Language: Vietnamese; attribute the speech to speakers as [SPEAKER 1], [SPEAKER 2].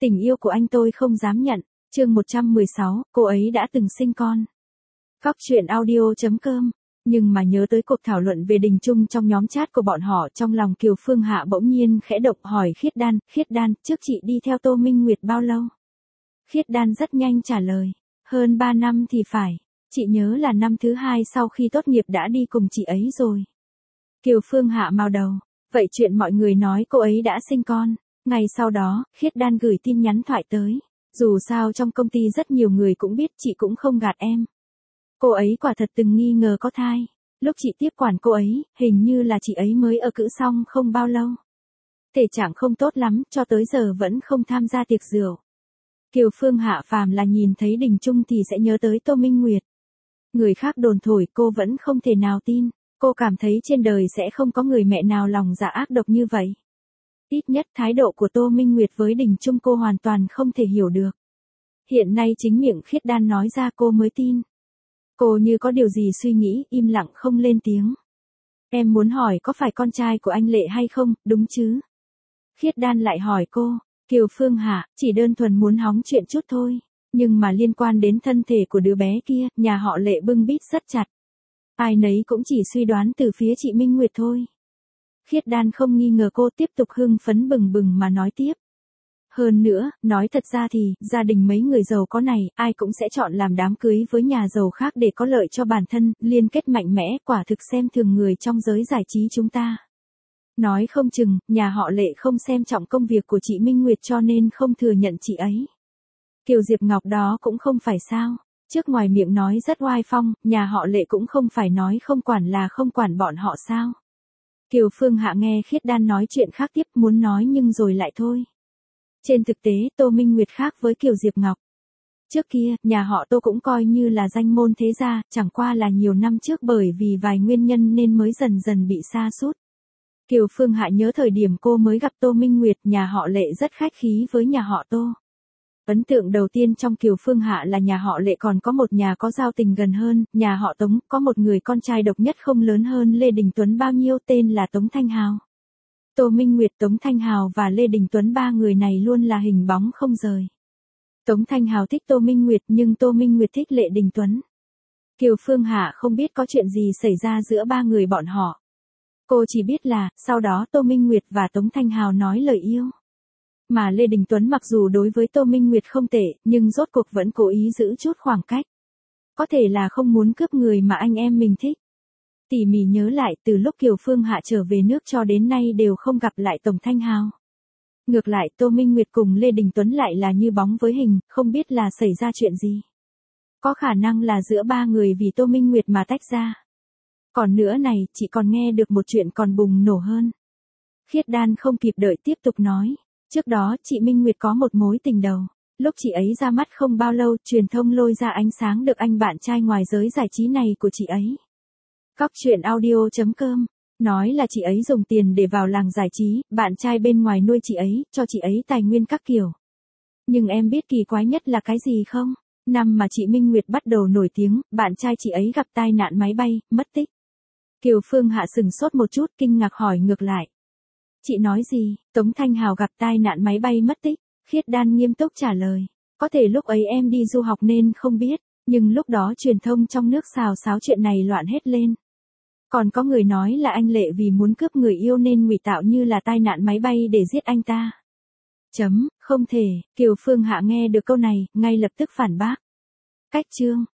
[SPEAKER 1] Tình yêu của anh tôi không dám nhận. Chương 116, cô ấy đã từng sinh con. Góc truyện audio.com. Nhưng mà nhớ tới cuộc thảo luận về Đình Chung trong nhóm chat của bọn họ, trong lòng Kiều Phương Hạ bỗng nhiên khẽ động, hỏi Khiết Đan, trước chị đi theo Tô Minh Nguyệt bao lâu? Khiết Đan rất nhanh trả lời, hơn 3 năm thì phải, chị nhớ là năm thứ 2 sau khi tốt nghiệp đã đi cùng chị ấy rồi. Kiều Phương Hạ mao đầu, vậy chuyện mọi người nói cô ấy đã sinh con. Ngày sau đó, Khiết Đan gửi tin nhắn thoại tới, dù sao trong công ty rất nhiều người cũng biết, chị cũng không gạt em. Cô ấy quả thật từng nghi ngờ có thai. Lúc chị tiếp quản cô ấy, hình như là chị ấy mới ở cữ xong không bao lâu. Thể trạng không tốt lắm, cho tới giờ vẫn không tham gia tiệc rượu. Kiều Phương Hạ phàm là nhìn thấy Đình Chung thì sẽ nhớ tới Tô Minh Nguyệt. Người khác đồn thổi cô vẫn không thể nào tin. Cô cảm thấy trên đời sẽ không có người mẹ nào lòng dạ ác độc như vậy. Ít nhất thái độ của Tô Minh Nguyệt với Đình Chung cô hoàn toàn không thể hiểu được. Hiện nay chính miệng Khiết Đan nói ra cô mới tin. Cô như có điều gì suy nghĩ, im lặng không lên tiếng. Em muốn hỏi có phải con trai của anh Lệ hay không, đúng chứ? Khiết Đan lại hỏi cô. Kiều Phương Hạ, chỉ đơn thuần muốn hóng chuyện chút thôi. Nhưng mà liên quan đến thân thể của đứa bé kia, nhà họ Lệ bưng bít rất chặt. Ai nấy cũng chỉ suy đoán từ phía chị Minh Nguyệt thôi. Khiết Đan không nghi ngờ, cô tiếp tục hưng phấn bừng bừng mà nói tiếp. Hơn nữa, nói thật ra thì, gia đình mấy người giàu có này, ai cũng sẽ chọn làm đám cưới với nhà giàu khác để có lợi cho bản thân, liên kết mạnh mẽ, quả thực xem thường người trong giới giải trí chúng ta. Nói không chừng, nhà họ Lệ không xem trọng công việc của chị Minh Nguyệt cho nên không thừa nhận chị ấy. Kiều Diệp Ngọc đó cũng không phải sao. Trước ngoài miệng nói rất oai phong, nhà họ Lệ cũng không phải nói không quản là không quản bọn họ sao. Kiều Phương Hạ nghe Khiết Đan nói chuyện khác tiếp, muốn nói nhưng rồi lại thôi. Trên thực tế, Tô Minh Nguyệt khác với Kiều Diệp Ngọc. Trước kia, nhà họ Tô cũng coi như là danh môn thế gia, chẳng qua là nhiều năm trước bởi vì vài nguyên nhân nên mới dần dần bị sa sút. Kiều Phương Hạ nhớ thời điểm cô mới gặp Tô Minh Nguyệt, nhà họ Lệ rất khách khí với nhà họ Tô. Ấn tượng đầu tiên trong Kiều Phương Hạ là nhà họ Lệ còn có một nhà có giao tình gần hơn, nhà họ Tống, có một người con trai độc nhất không lớn hơn Lê Đình Tuấn bao nhiêu, tên là Tống Thanh Hào. Tô Minh Nguyệt, Tống Thanh Hào và Lê Đình Tuấn, ba người này luôn là hình bóng không rời. Tống Thanh Hào thích Tô Minh Nguyệt nhưng Tô Minh Nguyệt thích Lê Đình Tuấn. Kiều Phương Hạ không biết có chuyện gì xảy ra giữa ba người bọn họ. Cô chỉ biết là, sau đó Tô Minh Nguyệt và Tống Thanh Hào nói lời yêu. Mà Lê Đình Tuấn mặc dù đối với Tô Minh Nguyệt không tệ, nhưng rốt cuộc vẫn cố ý giữ chút khoảng cách. Có thể là không muốn cướp người mà anh em mình thích. Tỉ mỉ nhớ lại, từ lúc Kiều Phương Hạ trở về nước cho đến nay đều không gặp lại Tống Thanh Hào. Ngược lại, Tô Minh Nguyệt cùng Lê Đình Tuấn lại là như bóng với hình, không biết là xảy ra chuyện gì. Có khả năng là giữa ba người vì Tô Minh Nguyệt mà tách ra. Còn nữa này, chị còn nghe được một chuyện còn bùng nổ hơn. Khiết Đan không kịp đợi tiếp tục nói. Trước đó, chị Minh Nguyệt có một mối tình đầu. Lúc chị ấy ra mắt không bao lâu, truyền thông lôi ra ánh sáng được anh bạn trai ngoài giới giải trí này của chị ấy. Góc truyện audio.com. Nói là chị ấy dùng tiền để vào làng giải trí, bạn trai bên ngoài nuôi chị ấy, cho chị ấy tài nguyên các kiểu. Nhưng em biết kỳ quái nhất là cái gì không? Năm mà chị Minh Nguyệt bắt đầu nổi tiếng, bạn trai chị ấy gặp tai nạn máy bay, mất tích. Kiều Phương Hạ sừng sốt một chút, kinh ngạc hỏi ngược lại. Chị nói gì? Tống Thanh Hào gặp tai nạn máy bay mất tích. Khiết Đan nghiêm túc trả lời. Có thể lúc ấy em đi du học nên không biết, nhưng lúc đó truyền thông trong nước xào xáo chuyện này loạn hết lên. Còn có người nói là anh Lệ vì muốn cướp người yêu nên ngụy tạo như là tai nạn máy bay để giết anh ta. Không thể. Kiều Phương Hạ nghe được câu này, ngay lập tức phản bác. Cách chương.